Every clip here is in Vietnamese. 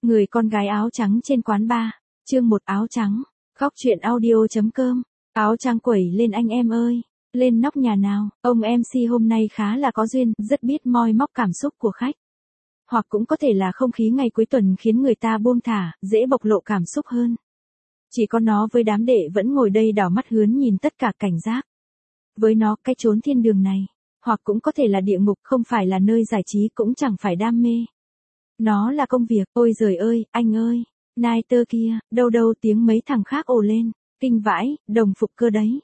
Người con gái áo trắng trên quán bar, chương 1 áo trắng, góc chuyện audio.com, áo trắng quẩy lên anh em ơi, lên nóc nhà nào, ông MC hôm nay khá là có duyên, rất biết moi móc cảm xúc của khách. Hoặc cũng có thể là không khí ngày cuối tuần khiến người ta buông thả, dễ bộc lộ cảm xúc hơn. Chỉ có nó với đám đệ vẫn ngồi đây đảo mắt hướn nhìn tất cả cảnh giác. Với nó, cái chốn thiên đường này, hoặc cũng có thể là địa ngục, không phải là nơi giải trí cũng chẳng phải đam mê. Nó là công việc, ôi giời ơi, anh ơi, nai tơ kia, đâu đâu tiếng mấy thằng khác ồ lên, kinh vãi, đồng phục cơ đấy.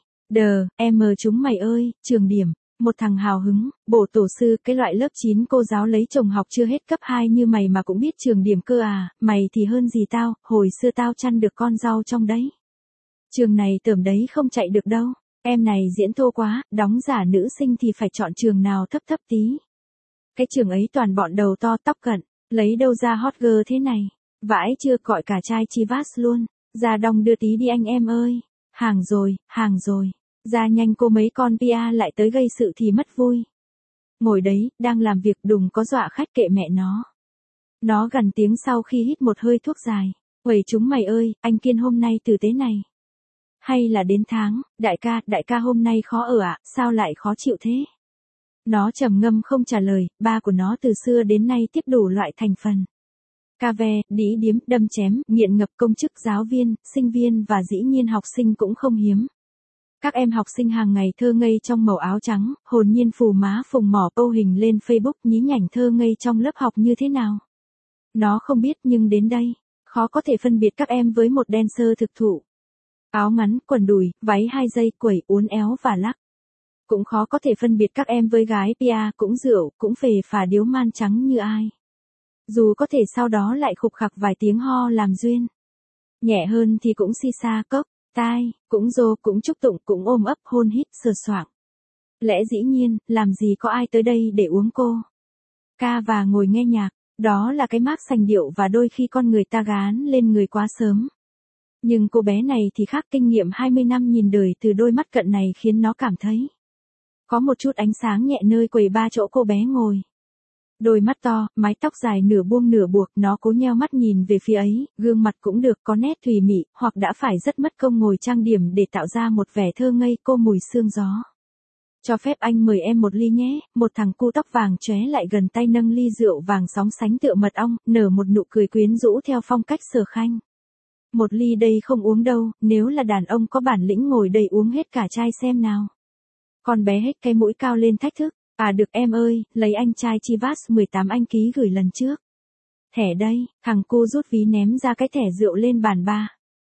Em chúng mày ơi, trường điểm, một thằng hào hứng, bổ tổ sư, cái loại lớp 9 cô giáo lấy chồng học chưa hết cấp 2 như mày mà cũng biết trường điểm cơ à, mày thì hơn gì tao, hồi xưa tao chăn được con rau trong đấy. Trường này tởm đấy không chạy được đâu, em này diễn thô quá, đóng giả nữ sinh thì phải chọn trường nào thấp thấp tí. Cái trường ấy toàn bọn đầu to tóc cận. Lấy đâu ra hot girl thế này, vãi chưa gọi cả trai Chivas luôn, ra đong đưa tí đi anh em ơi, hàng rồi, ra nhanh cô mấy con PR lại tới gây sự thì mất vui. Ngồi đấy, đang làm việc đùng có dọa khách kệ mẹ nó. Nó gần tiếng sau khi hít một hơi thuốc dài, huầy chúng mày ơi, anh Kiên hôm nay tử tế này. Hay là đến tháng, đại ca hôm nay khó ở ạ, sao lại khó chịu thế? Nó trầm ngâm không trả lời, ba của nó từ xưa đến nay tiếp đủ loại thành phần. Cà ve, đĩ điếm, đâm chém, nghiện ngập công chức giáo viên, sinh viên và dĩ nhiên học sinh cũng không hiếm. Các em học sinh hàng ngày thơ ngây trong màu áo trắng, hồn nhiên phù má phùng mỏ câu hình lên Facebook nhí nhảnh thơ ngây trong lớp học như thế nào. Nó không biết nhưng đến đây, khó có thể phân biệt các em với một dancer thực thụ. Áo ngắn, quần đùi, váy 2 dây, quẩy, uốn éo và lắc. Cũng khó có thể phân biệt các em với gái PR cũng rượu, cũng phề phà điếu man trắng như ai. Dù có thể sau đó lại khục khặc vài tiếng ho làm duyên. Nhẹ hơn thì cũng si sa cốc, tai, cũng rô, cũng chúc tụng, cũng ôm ấp hôn hít sờ soạng. Lẽ dĩ nhiên, làm gì có ai tới đây để uống cô. Ca và ngồi nghe nhạc, đó là cái mác sành điệu và đôi khi con người ta gán lên người quá sớm. Nhưng cô bé này thì khác, kinh nghiệm 20 năm nhìn đời từ đôi mắt cận này khiến nó cảm thấy có một chút ánh sáng nhẹ nơi quầy ba chỗ cô bé ngồi. Đôi mắt to, mái tóc dài nửa buông nửa buộc, nó cố nheo mắt nhìn về phía ấy, gương mặt cũng được có nét thùy mị, hoặc đã phải rất mất công ngồi trang điểm để tạo ra một vẻ thơ ngây cô mùi sương gió. Cho phép anh mời em một ly nhé, một thằng cu tóc vàng chóe lại gần tay nâng ly rượu vàng sóng sánh tựa mật ong, nở một nụ cười quyến rũ theo phong cách Sở Khanh. Một ly đây không uống đâu, nếu là đàn ông có bản lĩnh ngồi đây uống hết cả chai xem nào. Con bé hết cái mũi cao lên thách thức, à được em ơi, lấy anh trai Chivas 18 anh ký gửi lần trước. Thẻ đây, thằng cu rút ví ném ra cái thẻ rượu lên bàn ba.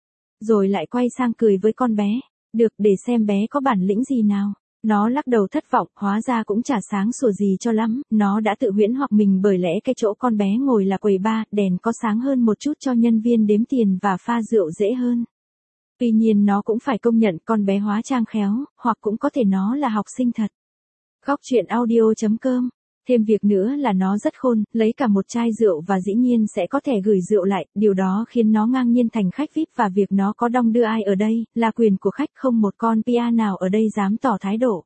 Rồi lại quay sang cười với con bé, được để xem bé có bản lĩnh gì nào. Nó lắc đầu thất vọng, hóa ra cũng chả sáng sủa gì cho lắm, nó đã tự huyễn hoặc mình bởi lẽ cái chỗ con bé ngồi là quầy bar, đèn có sáng hơn một chút cho nhân viên đếm tiền và pha rượu dễ hơn. Tuy nhiên nó cũng phải công nhận con bé hóa trang khéo, hoặc cũng có thể nó là học sinh thật. Góc chuyện audio.com. Thêm việc nữa là nó rất khôn, lấy cả một chai rượu và dĩ nhiên sẽ có thể gửi rượu lại, điều đó khiến nó ngang nhiên thành khách VIP và việc nó có đong đưa ai ở đây, là quyền của khách, không một con PR nào ở đây dám tỏ thái độ.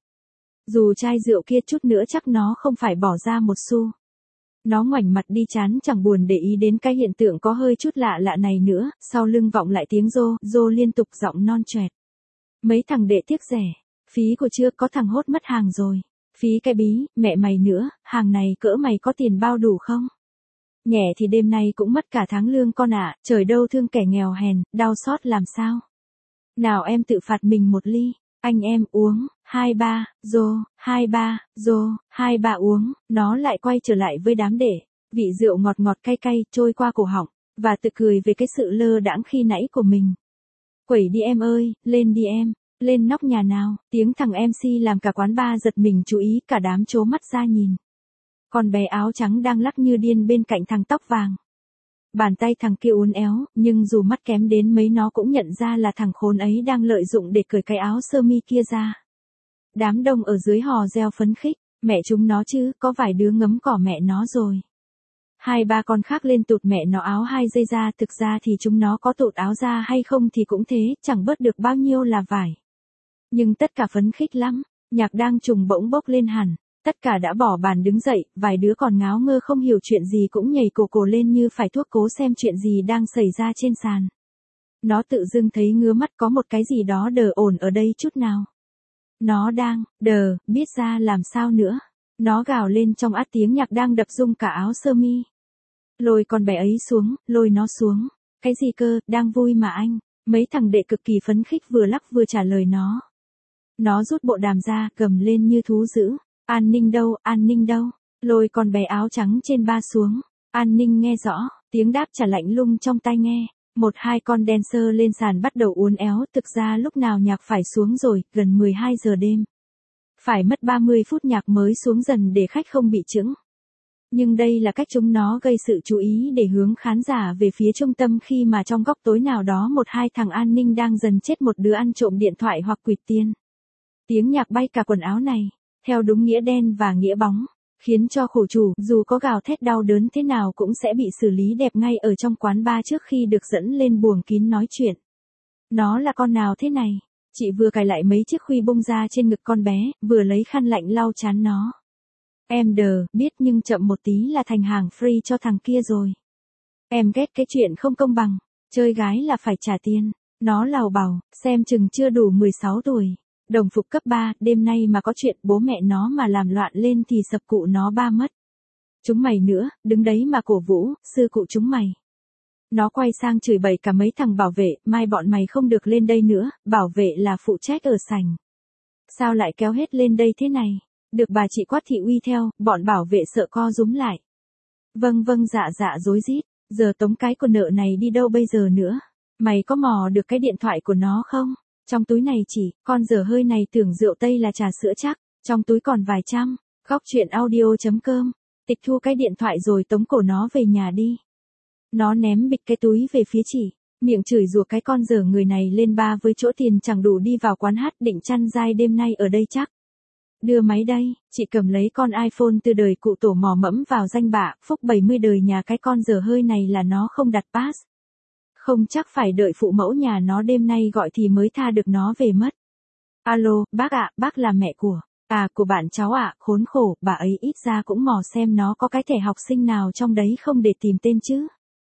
Dù chai rượu kia chút nữa chắc nó không phải bỏ ra một xu. Nó ngoảnh mặt đi chán chẳng buồn để ý đến cái hiện tượng có hơi chút lạ lạ này nữa, sau lưng vọng lại tiếng rô liên tục giọng non choẹt. Mấy thằng đệ tiếc rẻ, phí của chưa có thằng hốt mất hàng rồi. Phí cái bí, mẹ mày nữa, hàng này cỡ mày có tiền bao đủ không? Nhẹ thì đêm nay cũng mất cả tháng lương con ạ, trời đâu thương kẻ nghèo hèn, đau xót làm sao? Nào em tự phạt mình một ly, anh em uống, 2-3, rô, 2-3 uống, nó lại quay trở lại với đám đệ, vị rượu ngọt ngọt cay cay trôi qua cổ họng, và tự cười về cái sự lơ đãng khi nãy của mình. Quẩy đi em ơi, lên đi em. Lên nóc nhà nào, tiếng thằng MC làm cả quán bar giật mình chú ý, cả đám trố mắt ra nhìn. Con bé áo trắng đang lắc như điên bên cạnh thằng tóc vàng. Bàn tay thằng kia uốn éo, nhưng dù mắt kém đến mấy nó cũng nhận ra là thằng khốn ấy đang lợi dụng để cởi cái áo sơ mi kia ra. Đám đông ở dưới hò reo phấn khích, mẹ chúng nó chứ, có vài đứa ngấm cỏ mẹ nó rồi. 2-3 con khác lên tụt mẹ nó áo 2 dây ra, thực ra thì chúng nó có tụt áo ra hay không thì cũng thế, chẳng bớt được bao nhiêu là vải. Nhưng tất cả phấn khích lắm, nhạc đang trùng bỗng bốc lên hẳn, Tất cả đã bỏ bàn đứng dậy, vài đứa còn ngáo ngơ không hiểu chuyện gì cũng nhảy cổ lên như phải thuốc cố xem chuyện gì đang xảy ra trên sàn. Nó tự dưng thấy ngứa mắt có một cái gì đó đờ ổn ở đây chút nào. Nó đang, biết ra làm sao nữa. Nó gào lên trong át tiếng nhạc đang đập rung cả áo sơ mi. Lôi con bé ấy xuống, lôi nó xuống. Cái gì cơ, đang vui mà anh. Mấy thằng đệ cực kỳ phấn khích vừa lắc vừa trả lời nó. Nó rút bộ đàm ra, gầm lên như thú dữ. An ninh đâu, an ninh đâu. Lôi con bé áo trắng trên ba xuống. An ninh nghe rõ, tiếng đáp trả lạnh lùng trong tai nghe. Một hai con dancer lên sàn bắt đầu uốn éo, thực ra lúc nào nhạc phải xuống rồi, gần 12 giờ đêm. Phải mất 30 phút nhạc mới xuống dần để khách không bị chững. Nhưng đây là cách chúng nó gây sự chú ý để hướng khán giả về phía trung tâm khi mà trong góc tối nào đó một hai thằng an ninh đang dần chết một đứa ăn trộm điện thoại hoặc quỵt tiền. Tiếng nhạc bay cả quần áo này, theo đúng nghĩa đen và nghĩa bóng, khiến cho khổ chủ dù có gào thét đau đớn thế nào cũng sẽ bị xử lý đẹp ngay ở trong quán bar trước khi được dẫn lên buồng kín nói chuyện. Nó là con nào thế này? Chị vừa cài lại mấy chiếc khuy bung ra trên ngực con bé, vừa lấy khăn lạnh lau chán nó. Em biết nhưng chậm một tí là thành hàng free cho thằng kia rồi. Em ghét cái chuyện không công bằng, chơi gái là phải trả tiền. Nó lào bảo, xem chừng chưa đủ 16 tuổi. Đồng phục cấp 3, đêm nay mà có chuyện bố mẹ nó mà làm loạn lên thì sập cụ nó ba mất. Chúng mày nữa, đứng đấy mà cổ vũ, sư cụ chúng mày. Nó quay sang chửi bậy cả mấy thằng bảo vệ, mai bọn mày không được lên đây nữa, bảo vệ là phụ trách ở sảnh. Sao lại kéo hết lên đây thế này? Được bà chị quát thị uy theo, bọn bảo vệ sợ co rúm lại. Vâng dạ rối rít, giờ tống cái con nợ này đi đâu bây giờ nữa? Mày có mò được cái điện thoại của nó không? Trong túi này chỉ, con dở hơi này tưởng rượu Tây là trà sữa chắc, trong túi còn vài trăm. Góc chuyện audio.com, tịch thu cái điện thoại rồi tống cổ nó về nhà đi. Nó ném bịch cái túi về phía chị, miệng chửi rủa cái con dở người này lên ba với chỗ tiền chẳng đủ đi vào quán hát định chăn dai đêm nay ở đây chắc. Đưa máy đây, chị cầm lấy con iPhone từ đời cụ tổ mò mẫm vào danh bạ, phúc 70 đời nhà cái con dở hơi này là nó không đặt pass. Không chắc phải đợi phụ mẫu nhà nó đêm nay gọi thì mới tha được nó về mất. Alo, bác ạ, bác là mẹ của. À, của bạn cháu ạ, khốn khổ, bà ấy ít ra cũng mò xem nó có cái thẻ học sinh nào trong đấy không để tìm tên chứ.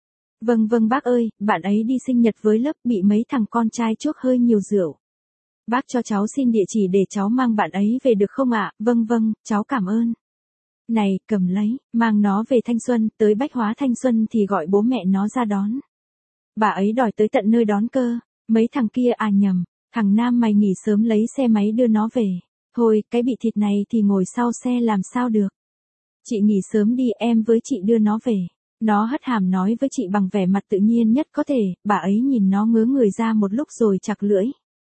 Vâng bác ơi, bạn ấy đi sinh nhật với lớp bị mấy thằng con trai chuốc hơi nhiều rượu. Bác cho cháu xin địa chỉ để cháu mang bạn ấy về được không ạ? Vâng, cháu cảm ơn. Này, cầm lấy, mang nó về Thanh Xuân, tới Bách Hóa Thanh Xuân thì gọi bố mẹ nó ra đón. Bà ấy đòi tới tận nơi đón cơ. Mấy thằng kia à nhầm, thằng Nam mày nghỉ sớm lấy xe máy đưa nó về. Thôi, cái bị thịt này thì ngồi sau xe làm sao được. Chị nghỉ sớm đi, em với chị đưa nó về. Nó hất hàm nói với chị bằng vẻ mặt tự nhiên nhất có thể, bà ấy nhìn nó ngớ người ra một lúc rồi chặt lưỡi.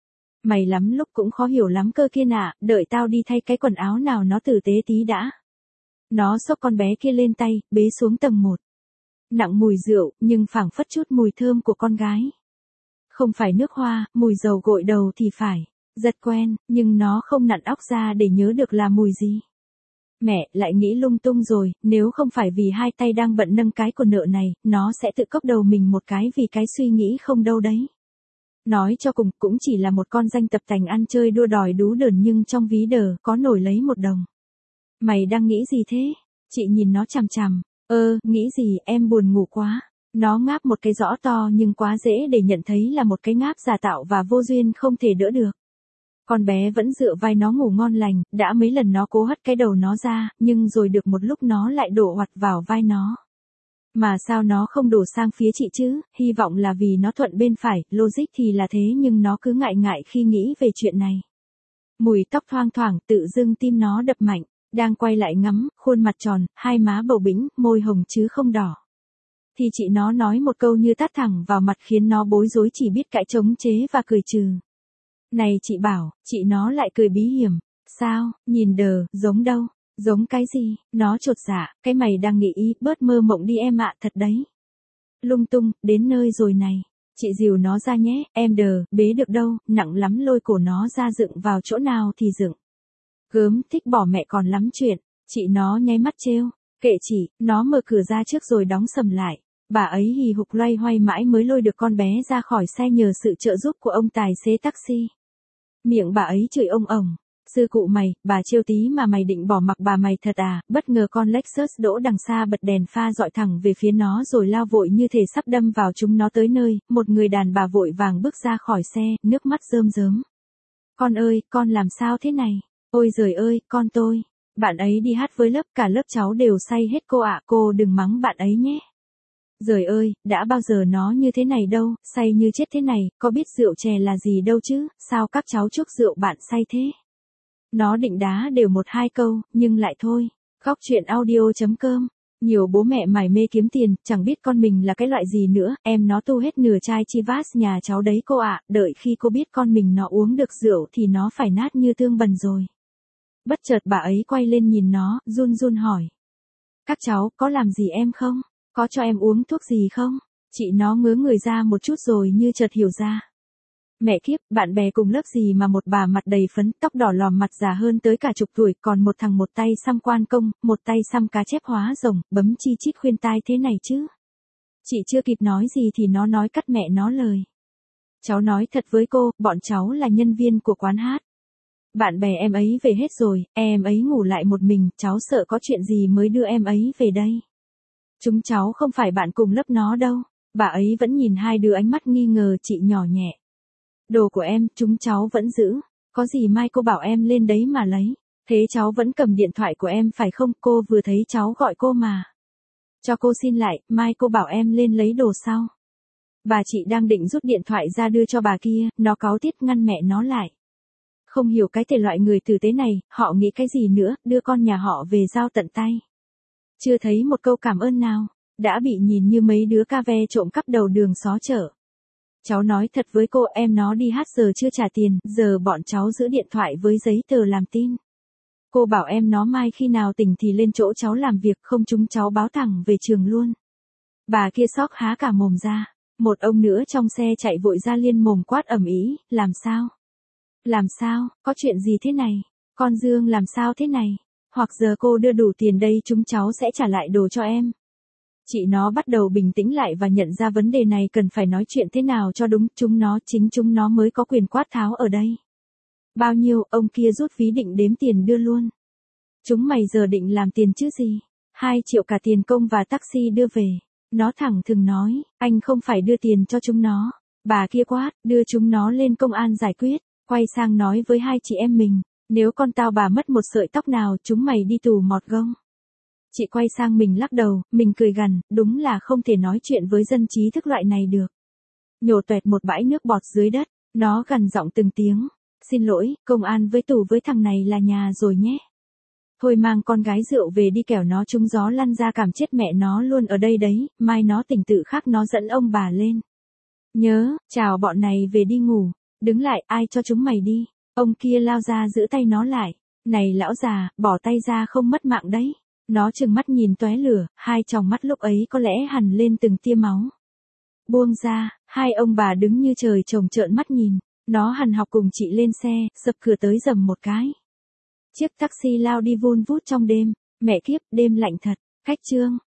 Mày lắm lúc cũng khó hiểu lắm cơ kia nạ, đợi tao đi thay cái quần áo nào nó tử tế tí đã. Nó xốc con bé kia lên tay, bế xuống tầng 1. Nặng mùi rượu, nhưng phảng phất chút mùi thơm của con gái. Không phải nước hoa, mùi dầu gội đầu thì phải. Rất quen, nhưng nó không nặn óc ra để nhớ được là mùi gì. Mẹ, lại nghĩ lung tung rồi, nếu không phải vì hai tay đang bận nâng cái con nợ này, nó sẽ tự cốc đầu mình một cái vì cái suy nghĩ không đâu đấy. Nói cho cùng, cũng chỉ là một con danh tập tành ăn chơi đua đòi đú đờn nhưng trong ví đờ có nổi lấy 1 đồng. Mày đang nghĩ gì thế? Chị nhìn nó chằm chằm. Nghĩ gì, em buồn ngủ quá. Nó ngáp một cái rõ to nhưng quá dễ để nhận thấy là một cái ngáp giả tạo và vô duyên không thể đỡ được. Con bé vẫn dựa vai nó ngủ ngon lành, đã mấy lần nó cố hất cái đầu nó ra, nhưng rồi được một lúc nó lại đổ oặt vào vai nó. Mà sao nó không đổ sang phía chị chứ, hy vọng là vì nó thuận bên phải, logic thì là thế nhưng nó cứ ngại ngại khi nghĩ về chuyện này. Mùi tóc thoang thoảng, tự dưng tim nó đập mạnh, đang quay lại ngắm, khuôn mặt tròn, hai má bầu bĩnh, môi hồng chứ không đỏ. Thì chị nó nói một câu như tát thẳng vào mặt khiến nó bối rối chỉ biết cãi chống chế và cười trừ. Này chị bảo, chị nó lại cười bí hiểm. Sao, nhìn giống đâu? Giống cái gì? Nó chột dạ, cái mày đang nghĩ ý, bớt mơ mộng đi em ạ, thật đấy. Lung tung, đến nơi rồi này. Chị dìu nó ra nhé, em bế được đâu, nặng lắm lôi cổ nó ra dựng vào chỗ nào thì dựng. Gớm, thích bỏ mẹ còn lắm chuyện. Chị nó nháy mắt trêu. Kệ chị, nó mở cửa ra trước rồi đóng sầm lại. Bà ấy hì hục loay hoay mãi mới lôi được con bé ra khỏi xe nhờ sự trợ giúp của ông tài xế taxi. Miệng bà ấy chửi ông ổng. Sư cụ mày, bà trêu tí mà mày định bỏ mặc bà mày thật à, bất ngờ con Lexus đỗ đằng xa bật đèn pha dọi thẳng về phía nó rồi lao vội như thể sắp đâm vào chúng nó tới nơi, một người đàn bà vội vàng bước ra khỏi xe, nước mắt rơm rớm. Con ơi, con làm sao thế này? Ôi giời ơi, con tôi. Bạn ấy đi hát với lớp, cả lớp cháu đều say hết cô ạ, cô đừng mắng bạn ấy nhé. Giời ơi, đã bao giờ nó như thế này đâu, say như chết thế này, có biết rượu chè là gì đâu chứ, sao các cháu chuốc rượu bạn say thế? Nó định đá đều một hai câu, nhưng lại thôi. Khóc chuyện audio.com. Nhiều bố mẹ mải mê kiếm tiền, chẳng biết con mình là cái loại gì nữa, em nó tu hết nửa chai Chivas nhà cháu đấy cô ạ, đợi khi cô biết con mình nó uống được rượu thì nó phải nát như tương bần rồi. Bất chợt bà ấy quay lên nhìn nó, run run hỏi. Các cháu, có làm gì em không? Có cho em uống thuốc gì không? Chị nó ngớ người ra một chút rồi như chợt hiểu ra. Mẹ kiếp, bạn bè cùng lớp gì mà một bà mặt đầy phấn, tóc đỏ lòm mặt già hơn tới cả chục tuổi, còn một thằng một tay xăm quan công, một tay xăm cá chép hóa rồng, bấm chi chít khuyên tai thế này chứ. Chị chưa kịp nói gì thì nó nói cắt mẹ nó lời. Cháu nói thật với cô, bọn cháu là nhân viên của quán hát. Bạn bè em ấy về hết rồi, em ấy ngủ lại một mình, cháu sợ có chuyện gì mới đưa em ấy về đây. Chúng cháu không phải bạn cùng lớp nó đâu. Bà ấy vẫn nhìn hai đứa ánh mắt nghi ngờ, chị nhỏ nhẹ. Đồ của em, chúng cháu vẫn giữ. Có gì mai cô bảo em lên đấy mà lấy. Thế cháu vẫn cầm điện thoại của em phải không? Cô vừa thấy cháu gọi cô mà. Cho cô xin lại, mai cô bảo em lên lấy đồ sau. Bà chị đang định rút điện thoại ra đưa cho bà kia, nó cáu tiết ngăn mẹ nó lại. Không hiểu cái thể loại người tử tế này, họ nghĩ cái gì nữa, đưa con nhà họ về giao tận tay. Chưa thấy một câu cảm ơn nào, đã bị nhìn như mấy đứa ca ve trộm cắp đầu đường xó chợ. Cháu nói thật với cô, em nó đi hát giờ chưa trả tiền, giờ bọn cháu giữ điện thoại với giấy tờ làm tin. Cô bảo em nó mai khi nào tỉnh thì lên chỗ cháu làm việc, không chúng cháu báo thẳng về trường luôn. Bà kia sốc há cả mồm ra. Một ông nữa trong xe chạy vội ra liên mồm quát ầm ĩ, làm sao? Làm sao, có chuyện gì thế này? Con Dương làm sao thế này? Hoặc giờ cô đưa đủ tiền đây chúng cháu sẽ trả lại đồ cho em. Chị nó bắt đầu bình tĩnh lại và nhận ra vấn đề này cần phải nói chuyện thế nào cho đúng, chính chúng nó mới có quyền quát tháo ở đây. Bao nhiêu, ông kia rút ví định đếm tiền đưa luôn. Chúng mày giờ định làm tiền chứ gì? 2 triệu cả tiền công và taxi đưa về. Nó thẳng thừng nói, anh không phải đưa tiền cho chúng nó. Bà kia quát, đưa chúng nó lên công an giải quyết. Quay sang nói với hai chị em mình, nếu con tao bà mất một sợi tóc nào chúng mày đi tù mọt gông. Chị quay sang mình lắc đầu, mình cười gằn, đúng là không thể nói chuyện với dân trí thức loại này được. Nhổ toẹt một bãi nước bọt dưới đất, nó gằn giọng từng tiếng. Xin lỗi, công an với tù với thằng này là nhà rồi nhé. Thôi mang con gái rượu về đi kẻo nó trúng gió lăn ra cảm chết mẹ nó luôn ở đây đấy, mai nó tỉnh tự khắc nó dẫn ông bà lên. Nhớ, chào bọn này về đi ngủ. Đứng lại, ai cho chúng mày đi. Ông kia lao ra giữ tay nó lại. Này lão già, bỏ tay ra không mất mạng đấy. Nó trừng mắt nhìn tóe lửa, hai tròng mắt lúc ấy có lẽ hằn lên từng tia máu. Buông ra, hai ông bà đứng như trời trồng trợn mắt nhìn. Nó hằn học cùng chị lên xe, sập cửa tới dầm một cái. Chiếc taxi lao đi vun vút trong đêm. Mẹ kiếp, đêm lạnh thật. Khách trương.